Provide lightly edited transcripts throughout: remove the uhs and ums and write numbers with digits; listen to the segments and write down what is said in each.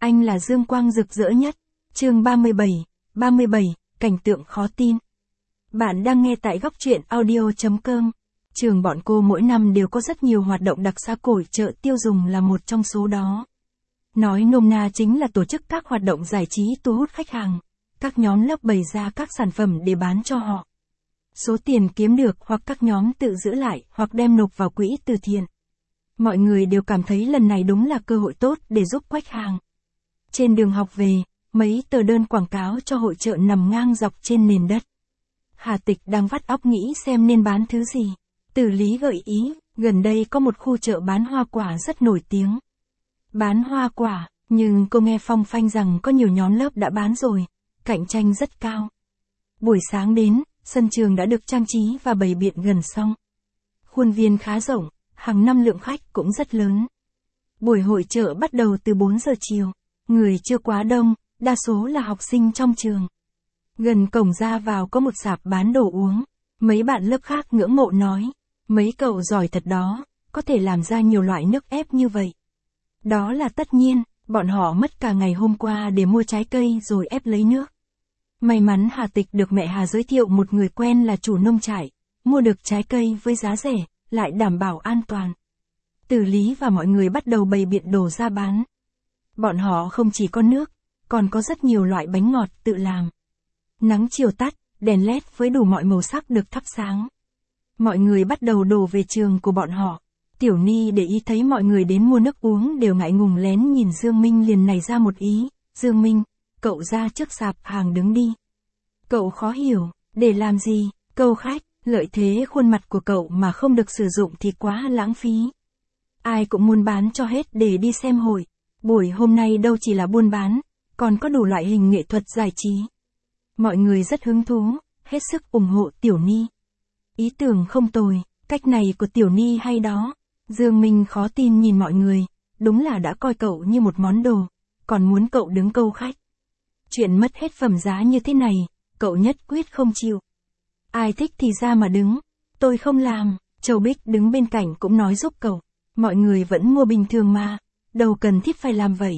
Anh là dương quang rực rỡ nhất. Chương 37, cảnh tượng khó tin. Bạn đang nghe tại góc truyện audio.com. Trường bọn cô mỗi năm đều có rất nhiều hoạt động đặc sắc, hội chợ tiêu dùng là một trong số đó. Nói nôm na chính là tổ chức các hoạt động giải trí thu hút khách hàng. Các nhóm lớp bày ra các sản phẩm để bán cho họ. Số tiền kiếm được hoặc các nhóm tự giữ lại hoặc đem nộp vào quỹ từ thiện. Mọi người đều cảm thấy lần này đúng là cơ hội tốt để giúp khách hàng. Trên đường học về, mấy tờ đơn quảng cáo cho hội chợ nằm ngang dọc trên nền đất. Hà Tịch đang vắt óc nghĩ xem nên bán thứ gì. Tử Lý gợi ý, gần đây có một khu chợ bán hoa quả rất nổi tiếng. Bán hoa quả, nhưng cô nghe phong phanh rằng có nhiều nhóm lớp đã bán rồi, cạnh tranh rất cao. Buổi sáng đến, sân trường đã được trang trí và bày biện gần xong. Khuôn viên khá rộng, hàng năm lượng khách cũng rất lớn. Buổi hội chợ bắt đầu từ 4 giờ chiều, người chưa quá đông, đa số là học sinh trong trường. Gần cổng ra vào có một sạp bán đồ uống, mấy bạn lớp khác ngưỡng mộ nói, mấy cậu giỏi thật đó, có thể làm ra nhiều loại nước ép như vậy. Đó là tất nhiên, bọn họ mất cả ngày hôm qua để mua trái cây rồi ép lấy nước. May mắn Hà Tịch được mẹ Hà giới thiệu một người quen là chủ nông trại, mua được trái cây với giá rẻ, lại đảm bảo an toàn. Tử Lý và mọi người bắt đầu bày biện đồ ra bán. Bọn họ không chỉ có nước, còn có rất nhiều loại bánh ngọt tự làm. Nắng chiều tắt, đèn led với đủ mọi màu sắc được thắp sáng. Mọi người bắt đầu đổ về trường của bọn họ. Tiểu Ni để ý thấy mọi người đến mua nước uống đều ngại ngùng lén nhìn Dương Minh, liền nảy ra một ý. Dương Minh, cậu ra trước sạp hàng đứng đi. Cậu khó hiểu, để làm gì, câu khách, lợi thế khuôn mặt của cậu mà không được sử dụng thì quá lãng phí. Ai cũng muốn bán cho hết để đi xem hội. Buổi hôm nay đâu chỉ là buôn bán, còn có đủ loại hình nghệ thuật giải trí. Mọi người rất hứng thú, hết sức ủng hộ Tiểu Ni. Ý tưởng không tồi, cách này của Tiểu Ni hay đó. Dương Minh khó tin nhìn mọi người, đúng là đã coi cậu như một món đồ, còn muốn cậu đứng câu khách. Chuyện mất hết phẩm giá như thế này, cậu nhất quyết không chịu. Ai thích thì ra mà đứng, tôi không làm. Châu Bích đứng bên cạnh cũng nói giúp cậu, mọi người vẫn mua bình thường mà, đâu cần thiết phải làm vậy.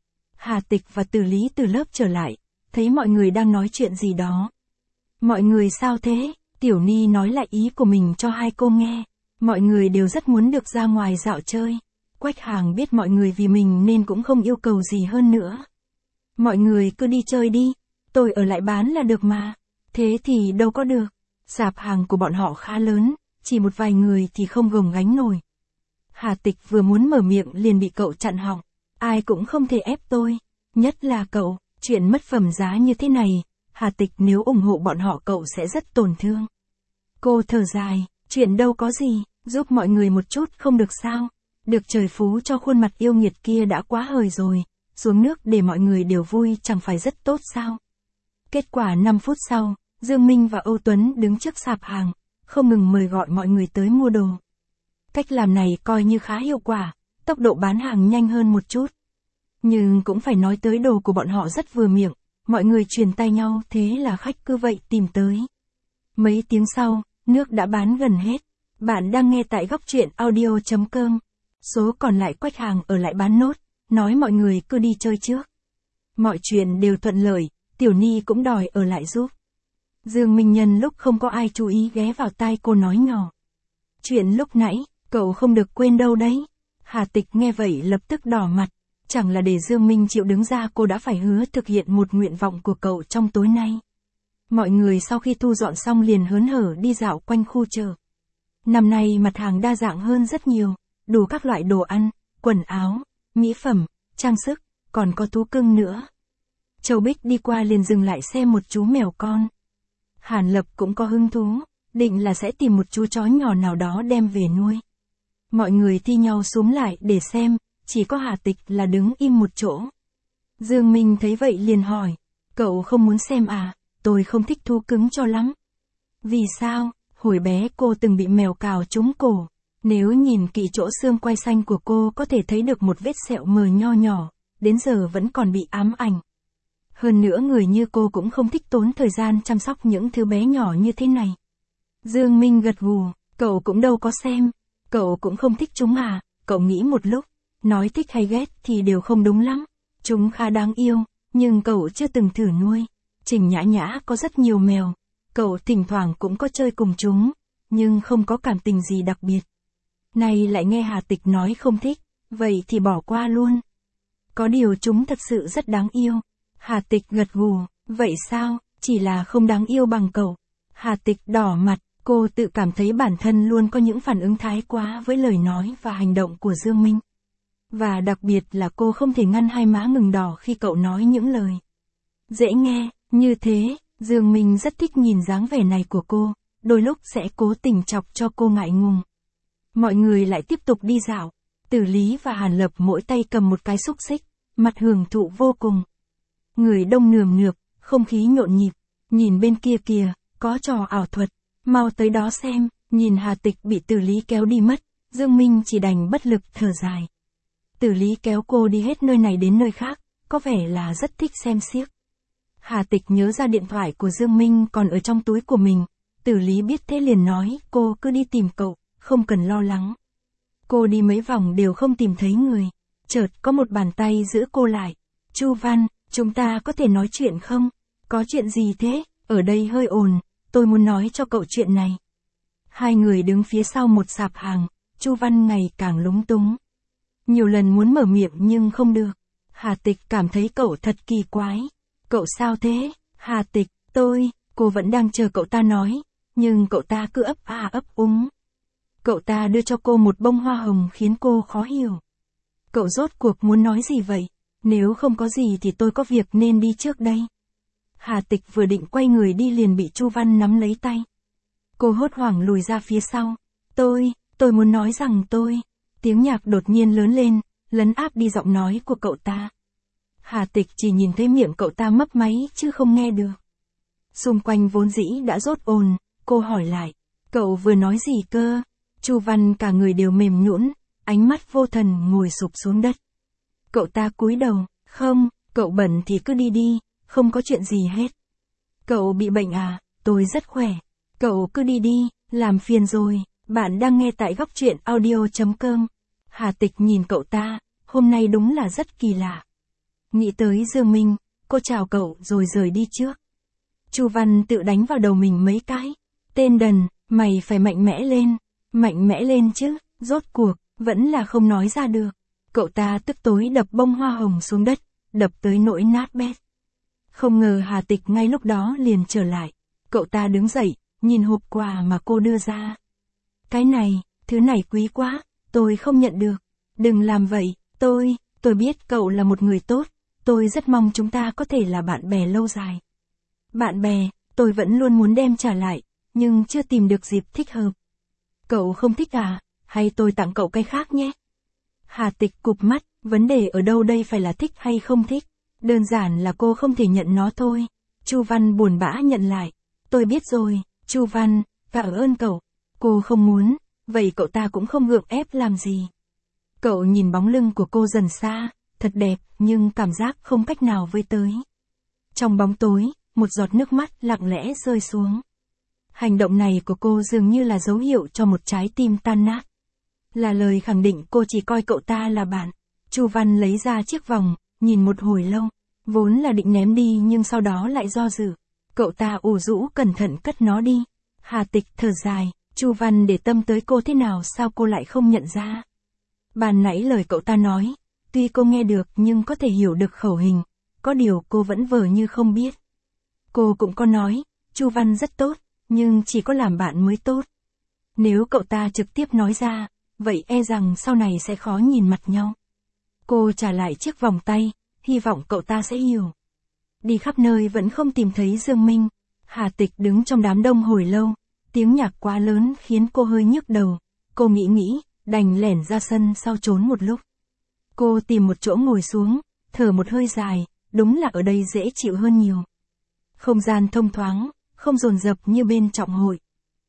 Hà Tịch và Tử Lý từ lớp trở lại, thấy mọi người đang nói chuyện gì đó. Mọi người sao thế? Tiểu Ni nói lại ý của mình cho hai cô nghe. Mọi người đều rất muốn được ra ngoài dạo chơi. Quách Hàng biết mọi người vì mình nên cũng không yêu cầu gì hơn nữa. Mọi người cứ đi chơi đi, tôi ở lại bán là được mà. Thế thì đâu có được. Sạp hàng của bọn họ khá lớn, chỉ một vài người thì không gồng gánh nổi. Hà Tịch vừa muốn mở miệng liền bị cậu chặn họng. Ai cũng không thể ép tôi, nhất là cậu, chuyện mất phẩm giá như thế này, Hà Tịch nếu ủng hộ bọn họ cậu sẽ rất tổn thương. Cô thở dài, chuyện đâu có gì, giúp mọi người một chút không được sao, được trời phú cho khuôn mặt yêu nghiệt kia đã quá hời rồi, xuống nước để mọi người đều vui chẳng phải rất tốt sao. Kết quả 5 phút sau, Dương Minh và Âu Tuấn đứng trước sạp hàng, không ngừng mời gọi mọi người tới mua đồ. Cách làm này coi như khá hiệu quả, tốc độ bán hàng nhanh hơn một chút. Nhưng cũng phải nói tới đồ của bọn họ rất vừa miệng, mọi người truyền tay nhau thế là khách cứ vậy tìm tới. Mấy tiếng sau, nước đã bán gần hết. Bạn đang nghe tại góc truyện audio.com. Số còn lại Quách Hàng ở lại bán nốt, nói mọi người cứ đi chơi trước. Mọi chuyện đều thuận lợi, Tiểu Ni cũng đòi ở lại giúp. Dương Minh nhân lúc không có ai chú ý ghé vào tai cô nói nhỏ. Chuyện lúc nãy, cậu không được quên đâu đấy. Hà Tịch nghe vậy lập tức đỏ mặt. Chẳng là để Dương Minh chịu đứng ra, cô đã phải hứa thực hiện một nguyện vọng của cậu trong tối nay. Mọi người sau khi thu dọn xong liền hớn hở đi dạo quanh khu chợ. Năm nay mặt hàng đa dạng hơn rất nhiều, đủ các loại đồ ăn, quần áo, mỹ phẩm, trang sức, còn có thú cưng nữa. Châu Bích đi qua liền dừng lại xem một chú mèo con. Hàn Lập cũng có hứng thú, định là sẽ tìm một chú chó nhỏ nào đó đem về nuôi. Mọi người thi nhau xúm lại để xem, chỉ có Hà Tịch là đứng im một chỗ. Dương Minh thấy vậy liền hỏi, cậu không muốn xem à? Tôi không thích thú cứng cho lắm. Vì sao? Hồi bé cô từng bị mèo cào trúng cổ. Nếu nhìn kỹ chỗ xương quai xanh của cô có thể thấy được một vết sẹo mờ nho nhỏ, đến giờ vẫn còn bị ám ảnh. Hơn nữa người như cô cũng không thích tốn thời gian chăm sóc những thứ bé nhỏ như thế này. Dương Minh gật gù, cậu cũng đâu có xem. Cậu cũng không thích chúng à? Cậu nghĩ một lúc, nói thích hay ghét thì đều không đúng lắm. Chúng khá đáng yêu, nhưng cậu chưa từng thử nuôi. Trình Nhã Nhã có rất nhiều mèo, cậu thỉnh thoảng cũng có chơi cùng chúng, nhưng không có cảm tình gì đặc biệt. Này lại nghe Hà Tịch nói không thích, vậy thì bỏ qua luôn. Có điều chúng thật sự rất đáng yêu. Hà Tịch gật gù, vậy sao, chỉ là không đáng yêu bằng cậu. Hà Tịch đỏ mặt, cô tự cảm thấy bản thân luôn có những phản ứng thái quá với lời nói và hành động của Dương Minh. Và đặc biệt là cô không thể ngăn hai má ngừng đỏ khi cậu nói những lời dễ nghe, như thế. Dương Minh rất thích nhìn dáng vẻ này của cô, đôi lúc sẽ cố tình chọc cho cô ngại ngùng. Mọi người lại tiếp tục đi dạo. Tử Lý và Hàn Lập mỗi tay cầm một cái xúc xích, mặt hưởng thụ vô cùng. Người đông nườm nượp, không khí nhộn nhịp. Nhìn bên kia kìa, có trò ảo thuật, mau tới đó xem. Nhìn Hà Tịch bị Tử Lý kéo đi mất, Dương Minh chỉ đành bất lực thở dài. Tử Lý kéo cô đi hết nơi này đến nơi khác, có vẻ là rất thích xem xiếc. Hà Tịch nhớ ra điện thoại của Dương Minh còn ở trong túi của mình. Tử Lý biết thế liền nói, cô cứ đi tìm cậu, không cần lo lắng. Cô đi mấy vòng đều không tìm thấy người. Chợt có một bàn tay giữ cô lại. Chu Văn, chúng ta có thể nói chuyện không? Có chuyện gì thế? Ở đây hơi ồn, tôi muốn nói cho cậu chuyện này. Hai người đứng phía sau một sạp hàng, Chu Văn ngày càng lúng túng. Nhiều lần muốn mở miệng nhưng không được. Hà Tịch cảm thấy cậu thật kỳ quái. Cậu sao thế? Hà Tịch, cô vẫn đang chờ cậu ta nói, nhưng cậu ta cứ ấp a ấp úng. Cậu ta đưa cho cô một bông hoa hồng khiến cô khó hiểu. Cậu rốt cuộc muốn nói gì vậy? Nếu không có gì thì tôi có việc nên đi trước đây. Hà Tịch vừa định quay người đi liền bị Chu Văn nắm lấy tay. Cô hốt hoảng lùi ra phía sau. Tôi muốn nói rằng Tiếng nhạc đột nhiên lớn lên, lấn áp đi giọng nói của cậu ta. Hà Tịch chỉ nhìn thấy miệng cậu ta mấp máy chứ không nghe được. Xung quanh vốn dĩ đã rốt ồn, cô hỏi lại. Cậu vừa nói gì cơ? Chu Văn cả người đều mềm nhũn, ánh mắt vô thần ngồi sụp xuống đất. Cậu ta cúi đầu, không, cậu bận thì cứ đi đi, không có chuyện gì hết. Cậu bị bệnh à? Tôi rất khỏe. Cậu cứ đi đi, làm phiền rồi. Bạn đang nghe tại góc truyện audio.com. Hà Tịch nhìn cậu ta, hôm nay đúng là rất kỳ lạ. Nghĩ tới Dương Minh, cô chào cậu rồi rời đi trước. Chu Văn tự đánh vào đầu mình mấy cái. Tên đần, mày phải mạnh mẽ lên chứ, rốt cuộc, vẫn là không nói ra được. Cậu ta tức tối đập bông hoa hồng xuống đất, đập tới nỗi nát bét. Không ngờ Hà Tịch ngay lúc đó liền trở lại. Cậu ta đứng dậy, nhìn hộp quà mà cô đưa ra. Cái này, thứ này quý quá, tôi không nhận được. Đừng làm vậy, tôi biết cậu là một người tốt, tôi rất mong chúng ta có thể là bạn bè lâu dài. Bạn bè, tôi vẫn luôn muốn đem trả lại, nhưng chưa tìm được dịp thích hợp. Cậu không thích à, hay tôi tặng cậu cái khác nhé? Hà Tịch cụp mắt, vấn đề ở đâu đây phải là thích hay không thích, đơn giản là cô không thể nhận nó thôi. Chu Văn buồn bã nhận lại, tôi biết rồi, Chu Văn, cảm ơn cậu. Cô không muốn, vậy cậu ta cũng không gượng ép làm gì. Cậu nhìn bóng lưng của cô dần xa, thật đẹp, nhưng cảm giác không cách nào với tới. Trong bóng tối, một giọt nước mắt lặng lẽ rơi xuống. Hành động này của cô dường như là dấu hiệu cho một trái tim tan nát. Là lời khẳng định cô chỉ coi cậu ta là bạn. Chu Văn lấy ra chiếc vòng, nhìn một hồi lâu. Vốn là định ném đi nhưng sau đó lại do dự. Cậu ta ủ rũ cẩn thận cất nó đi. Hà Tịch thở dài, Chu Văn để tâm tới cô thế nào sao cô lại không nhận ra. Ban nãy lời cậu ta nói, tuy cô nghe được nhưng có thể hiểu được khẩu hình, có điều cô vẫn vờ như không biết. Cô cũng có nói, Chu Văn rất tốt, nhưng chỉ có làm bạn mới tốt. Nếu cậu ta trực tiếp nói ra, vậy e rằng sau này sẽ khó nhìn mặt nhau. Cô trả lại chiếc vòng tay, hy vọng cậu ta sẽ hiểu. Đi khắp nơi vẫn không tìm thấy Dương Minh. Hà Tịch đứng trong đám đông hồi lâu, tiếng nhạc quá lớn khiến cô hơi nhức đầu. Cô nghĩ, đành lẻn ra sân sau trốn một lúc. Cô tìm một chỗ ngồi xuống, thở một hơi dài, đúng là ở đây dễ chịu hơn nhiều. Không gian thông thoáng, không dồn dập như bên trọng hội.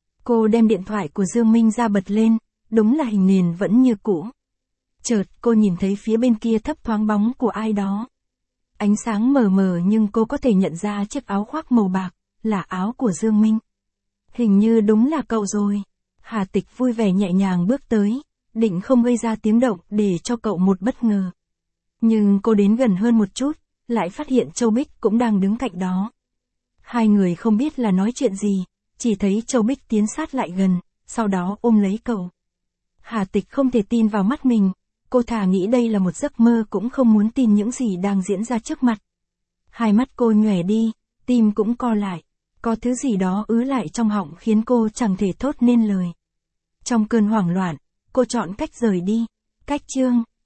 Cô đem điện thoại của Dương Minh ra bật lên, đúng là hình nền vẫn như cũ. Chợt cô nhìn thấy phía bên kia thấp thoáng bóng của ai đó. Ánh sáng mờ mờ nhưng cô có thể nhận ra chiếc áo khoác màu bạc, là áo của Dương Minh. Hình như đúng là cậu rồi. Hà Tịch vui vẻ nhẹ nhàng bước tới, định không gây ra tiếng động để cho cậu một bất ngờ. Nhưng cô đến gần hơn một chút, lại phát hiện Châu Bích cũng đang đứng cạnh đó. Hai người không biết là nói chuyện gì, chỉ thấy Châu Bích tiến sát lại gần, sau đó ôm lấy cậu. Hà Tịch không thể tin vào mắt mình, cô thà nghĩ đây là một giấc mơ cũng không muốn tin những gì đang diễn ra trước mặt. Hai mắt cô nhòe đi, tim cũng co lại, có thứ gì đó ứ lại trong họng khiến cô chẳng thể thốt nên lời. Trong cơn hoảng loạn, cô chọn cách rời đi. Cách chương